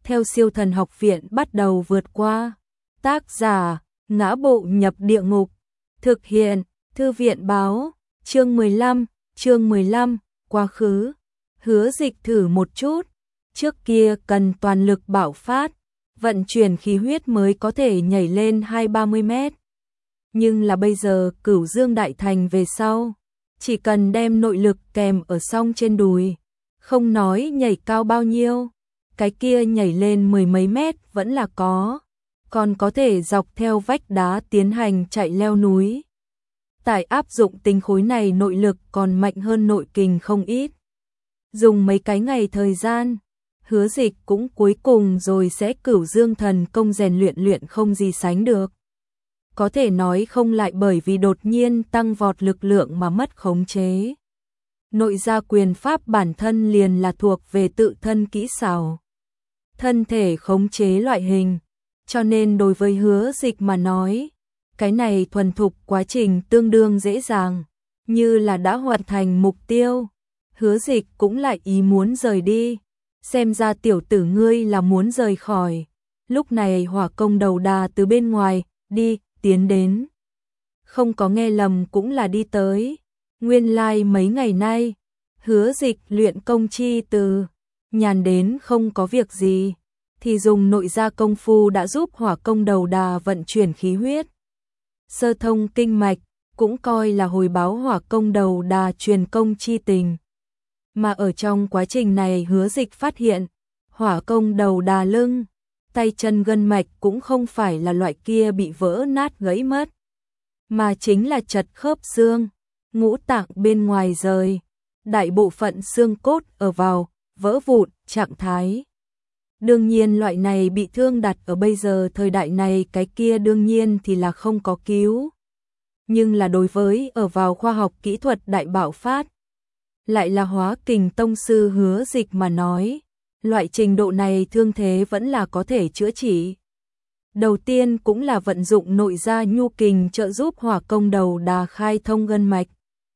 theo Siêu Thần Học Viện bắt đầu vượt qua. Tác giả: Ngã Bộ Nhập Địa Ngục. Thực hiện: Thư viện báo. Chương 15, quá khứ. Hứa Dịch thử một chút, trước kia cần toàn lực bạo phát, vận chuyển khí huyết mới có thể nhảy lên 20-30 mét. Nhưng là bây giờ Cửu Dương Đại Thành về sau, chỉ cần đem nội lực kèm ở song trên đùi, không nói nhảy cao bao nhiêu, cái kia nhảy lên 10 mấy mét vẫn là có, còn có thể dọc theo vách đá tiến hành chạy leo núi. Tại áp dụng tính khối này nội lực còn mạnh hơn nội kình không ít. Dùng mấy cái ngày thời gian, Hứa Dịch cũng cuối cùng rồi sẽ Cửu Dương Thần Công rèn luyện không gì sánh được. Có thể nói không lại bởi vì đột nhiên tăng vọt lực lượng mà mất khống chế. Nội gia quyền pháp bản thân liền là thuộc về tự thân kỹ xảo, thân thể khống chế loại hình, cho nên đối với Hứa Dịch mà nói, cái này thuần thục quá trình tương đương dễ dàng, như là đã hoàn thành mục tiêu. Hứa Dịch cũng lại ý muốn rời đi, xem ra tiểu tử ngươi là muốn rời khỏi. Lúc này Hỏa Công Đầu Đà từ bên ngoài tiến đến, không có nghe lầm cũng là đi tới. Nguyên lai mấy ngày nay, Hứa Dịch luyện công chi từ nhàn đến không có việc gì, thì dùng nội gia công phu đã giúp Hỏa Công Đầu Đà vận chuyển khí huyết, sơ thông kinh mạch, cũng coi là hồi báo Hỏa Công Đầu Đà truyền công chi tình. Mà ở trong quá trình này Hứa Dịch phát hiện, Hỏa Công Đầu Đà lưng, tay chân gân mạch cũng không phải là loại kia bị vỡ nát gãy mất, mà chính là chật khớp xương, ngũ tạng bên ngoài rời, đại bộ phận xương cốt ở vào vỡ vụn trạng thái. Đương nhiên loại này bị thương đặt ở bây giờ thời đại này cái kia đương nhiên thì là không có cứu. Nhưng là đối với ở vào khoa học kỹ thuật đại bạo phát, lại là hóa kình tông sư Hứa Dịch mà nói, loại trình độ này thương thế vẫn là có thể chữa trị. Đầu tiên cũng là vận dụng nội gia nhu kình trợ giúp Hỏa Công Đầu Đà khai thông gân mạch,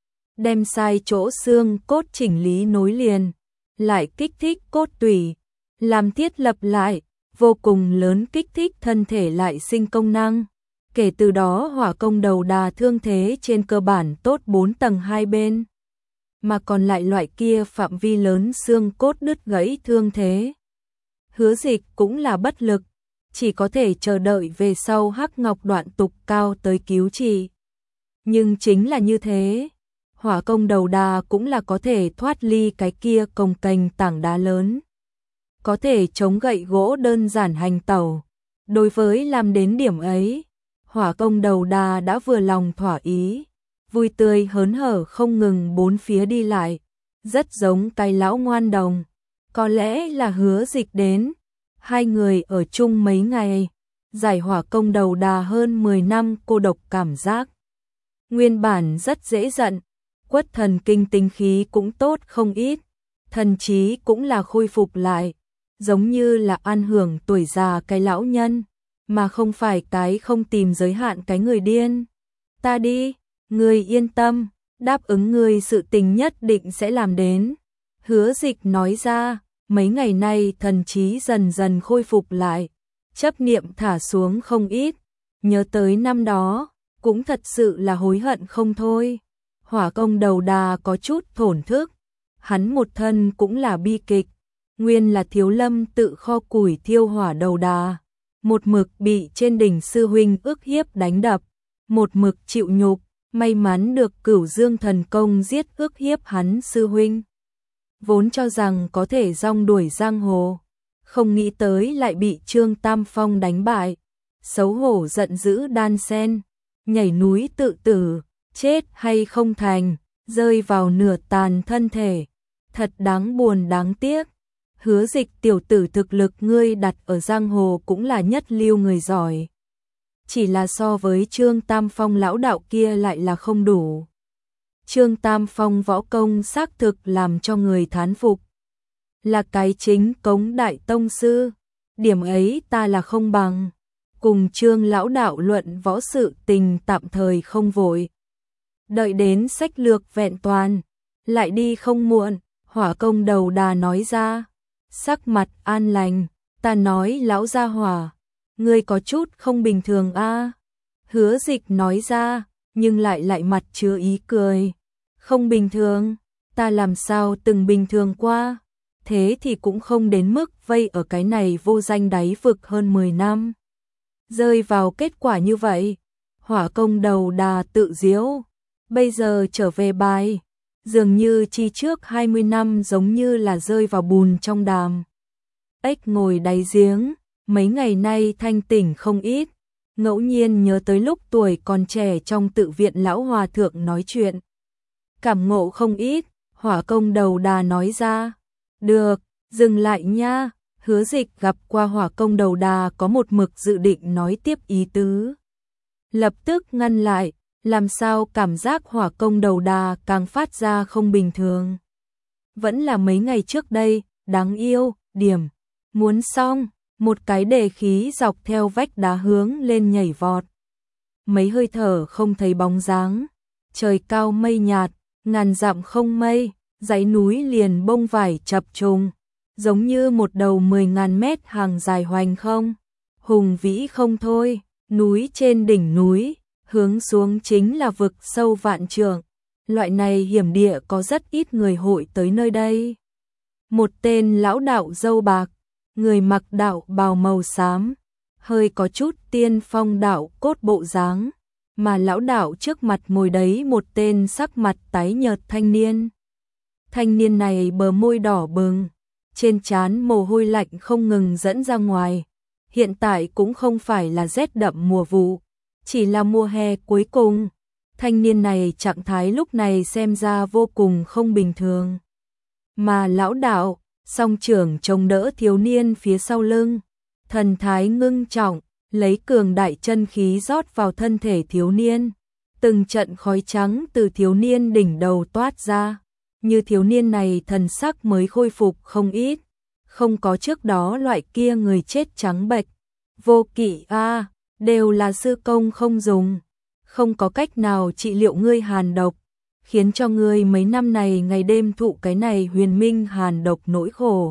đem sai chỗ xương cốt chỉnh lý nối liền, lại kích thích cốt tủy, làm thiết lập lại, vô cùng lớn kích thích thân thể lại sinh công năng. Kể từ đó Hỏa Công Đầu Đà thương thế trên cơ bản tốt 4 tầng hai bên, mà còn lại loại kia phạm vi lớn xương cốt đứt gãy thương thế, Hứa Dịch cũng là bất lực, chỉ có thể chờ đợi về sau Hắc Ngọc Đoạn Tục cao tới cứu trị. Nhưng chính là như thế, Hỏa Công Đầu Đà cũng là có thể thoát ly cái kia cồng kềnh tảng đá lớn, có thể chống gậy gỗ đơn giản hành tẩu. Đối với làm đến điểm ấy, Hỏa Công Đầu Đà đã vừa lòng thỏa ý, vui tươi hớn hở không ngừng bốn phía đi lại, rất giống cái lão ngoan đồng. Có lẽ là Hứa Dịch đến, hai người ở chung mấy ngày, giải Hỏa Công Đầu Đà hơn 10 năm cô độc cảm giác. Nguyên bản rất dễ giận, quất thần kinh tinh khí cũng tốt không ít, thần trí cũng là khôi phục lại, giống như là an hưởng tuổi già cái lão nhân, mà không phải cái không tìm giới hạn cái người điên. Ta đi, ngươi yên tâm, đáp ứng ngươi sự tình nhất định sẽ làm đến. Hứa Dịch nói ra, mấy ngày nay thần trí dần dần khôi phục lại, chấp niệm thả xuống không ít, nhớ tới năm đó, cũng thật sự là hối hận không thôi. Hỏa Công Đầu Đà có chút thổn thức, hắn một thân cũng là bi kịch, nguyên là Thiếu Lâm tự kho củi thiêu hỏa đầu đà, một mực bị trên đỉnh sư huynh ức hiếp đánh đập, một mực chịu nhục, may mắn được Cửu Dương Thần Công giết ức hiếp hắn sư huynh. Vốn cho rằng có thể rong đuổi giang hồ, không nghĩ tới lại bị Trương Tam Phong đánh bại, xấu hổ giận dữ đan sen, nhảy núi tự tử, chết hay không thành, rơi vào nửa tàn thân thể, thật đáng buồn đáng tiếc. Hứa Dịch tiểu tử thực lực ngươi đặt ở giang hồ cũng là nhất lưu người giỏi, chỉ là so với Trương Tam Phong lão đạo kia lại là không đủ. Trương Tam Phong võ công xác thực làm cho người thán phục, là cái chính cống đại tông sư, điểm ấy ta là không bằng. Cùng Trương lão đạo luận võ sự tình tạm thời không vội, đợi đến sách lược vẹn toàn, lại đi không muộn. Hỏa Công Đầu Đà nói ra, sắc mặt an lành, Ta nói lão gia hỏa, ngươi có chút không bình thường a. Hứa Dịch nói ra, nhưng lại mặt chứa ý cười. Không bình thường, ta làm sao từng bình thường qua, thế thì cũng không đến mức vây ở cái này vô danh đáy vực hơn 10 năm. Rơi vào kết quả như vậy, Hỏa Công đầu đà tự diễu, bây giờ trở về bài, dường như chi trước 20 năm giống như là rơi vào bùn trong đàm. Ếch ngồi đáy giếng, mấy ngày nay thanh tỉnh không ít, ngẫu nhiên nhớ tới lúc tuổi còn trẻ trong tự viện lão hòa thượng nói chuyện. Cảm ngộ không ít, Hỏa Công đầu đà nói ra. Được, dừng lại nha. Hứa Dịch gặp qua Hỏa Công đầu đà có một mực dự định nói tiếp ý tứ. Lập tức ngăn lại, làm sao cảm giác Hỏa Công đầu đà càng phát ra không bình thường. Vẫn là mấy ngày trước đây, đáng yêu, điểm. Muốn xong, một cái đề khí dọc theo vách đá hướng lên nhảy vọt. Mấy hơi thở không thấy bóng dáng, trời cao mây nhạt, ngàn dặm không mây, dãy núi liền bông vải chập trùng, giống như một đầu 10.000 mét hàng dài hoành không. Hùng vĩ không thôi, núi trên đỉnh núi, hướng xuống chính là vực sâu vạn trượng. Loại này hiểm địa có rất ít người hội tới nơi đây. Một tên lão đạo râu bạc, người mặc đạo bào màu xám, hơi có chút tiên phong đạo cốt bộ dáng, mà lão đạo trước mặt ngồi đấy một tên sắc mặt tái nhợt thanh niên. Thanh niên này bờ môi đỏ bừng, trên trán mồ hôi lạnh không ngừng dẫn ra ngoài. Hiện tại cũng không phải là rét đậm mùa vụ, chỉ là mùa hè cuối cùng. Thanh niên này trạng thái lúc này xem ra vô cùng không bình thường. Mà lão đạo, song trưởng chống đỡ thiếu niên phía sau lưng, thần thái ngưng trọng, lấy cường đại chân khí rót vào thân thể thiếu niên. Từng trận khói trắng từ thiếu niên đỉnh đầu toát ra, như thiếu niên này thần sắc mới khôi phục không ít, không có trước đó loại kia người chết trắng bệch. Vô Kỵ a, đều là sư công không dùng, không có cách nào trị liệu ngươi hàn độc, khiến cho ngươi mấy năm này ngày đêm thụ cái này huyền minh hàn độc nỗi khổ.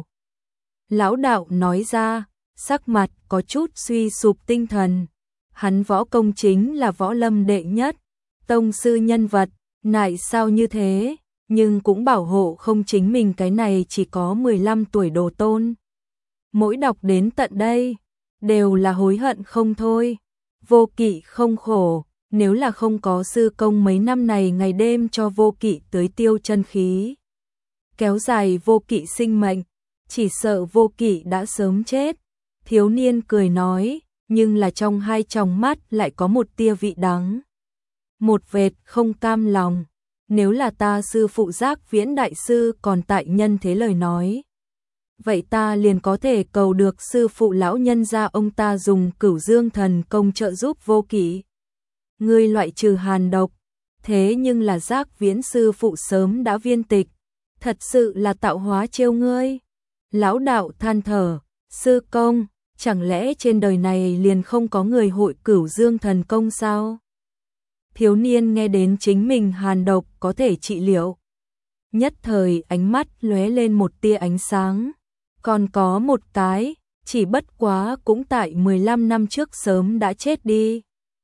Lão đạo nói ra, sắc mặt có chút suy sụp tinh thần. Hắn võ công chính là võ lâm đệ nhất, tông sư nhân vật, nại sao như thế, nhưng cũng bảo hộ không chính mình cái này chỉ có 15 tuổi đồ tôn. Mỗi đọc đến tận đây, đều là hối hận không thôi. Vô Kỵ không khổ, nếu là không có sư công mấy năm này ngày đêm cho Vô Kỵ tưới tiêu chân khí, kéo dài Vô Kỵ sinh mệnh, chỉ sợ Vô Kỵ đã sớm chết. Thiếu niên cười nói, nhưng là trong hai tròng mắt lại có một tia vị đắng. Một vệt không cam lòng, nếu là ta sư phụ Giác Viễn đại sư còn tại nhân thế lời nói, vậy ta liền có thể cầu được sư phụ lão nhân gia ông ta dùng Cửu Dương thần công trợ giúp Vô Kỵ. Ngươi loại trừ hàn độc, thế nhưng là Giác Viễn sư phụ sớm đã viên tịch, thật sự là tạo hóa trêu ngươi. Lão đạo than thở, sư công, chẳng lẽ trên đời này liền không có người hội Cửu Dương thần công sao? Thiếu niên nghe đến chính mình hàn độc có thể trị liệu, nhất thời ánh mắt lóe lên một tia ánh sáng. Còn có một cái, chỉ bất quá cũng tại 15 năm trước sớm đã chết đi.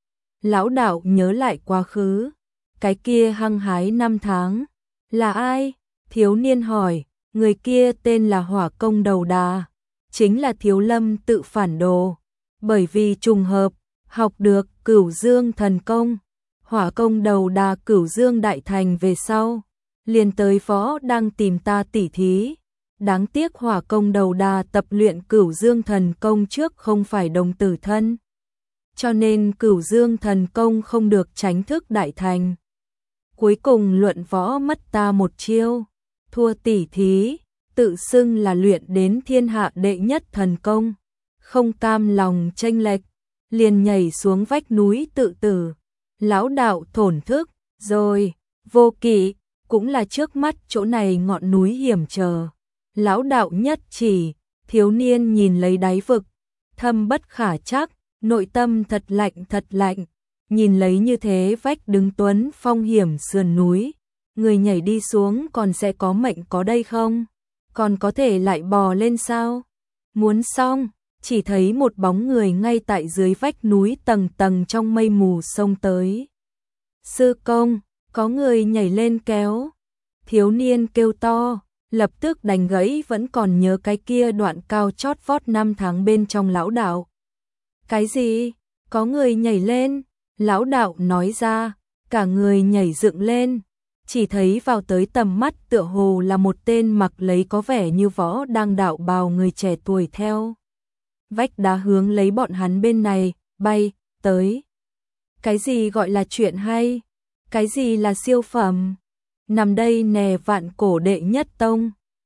Lão đạo nhớ lại quá khứ, cái kia hăng hái năm tháng, là ai? Thiếu niên hỏi, người kia tên là Hỏa Công đầu đà, chính là Thiếu Lâm tự phản đồ, bởi vì trùng hợp, học được Cửu Dương thần công. Hỏa Công đầu đà Cửu Dương đại thành về sau, liền tới phó đang tìm ta tỉ thí. Đáng tiếc Hỏa Công đầu đà tập luyện Cửu Dương thần công trước không phải đồng tử thân, cho nên Cửu Dương thần công không được tránh thức đại thành. Cuối cùng luận võ mất ta một chiêu, thua tỉ thí, tự xưng là luyện đến thiên hạ đệ nhất thần công, không cam lòng chênh lệch, liền nhảy xuống vách núi tự tử. Lão đạo thổn thức, rồi, Vô Kỵ, cũng là trước mắt chỗ này ngọn núi hiểm trở. Lão đạo nhất chỉ, thiếu niên nhìn lấy đáy vực, thâm bất khả chắc, nội tâm thật lạnh, nhìn lấy như thế vách đứng tuấn phong hiểm sườn núi, người nhảy đi xuống còn sẽ có mệnh có đây không? Còn có thể lại bò lên sao? Muốn xong, chỉ thấy một bóng người ngay tại dưới vách núi tầng tầng trong mây mù xông tới. Sư công, có người nhảy lên kéo. Thiếu niên kêu to, lập tức đánh gãy vẫn còn nhớ cái kia đoạn cao chót vót 5 tháng bên trong lão đạo. Cái gì? Có người nhảy lên? Lão đạo nói ra, cả người nhảy dựng lên, chỉ thấy vào tới tầm mắt tựa hồ là một tên mặc lấy có vẻ như võ đang đạo bào người trẻ tuổi theo vách đá hướng lấy bọn hắn bên này, bay, tới. Cái gì gọi là chuyện hay? Cái gì là siêu phẩm? Nằm đây nè vạn cổ đệ nhất tông.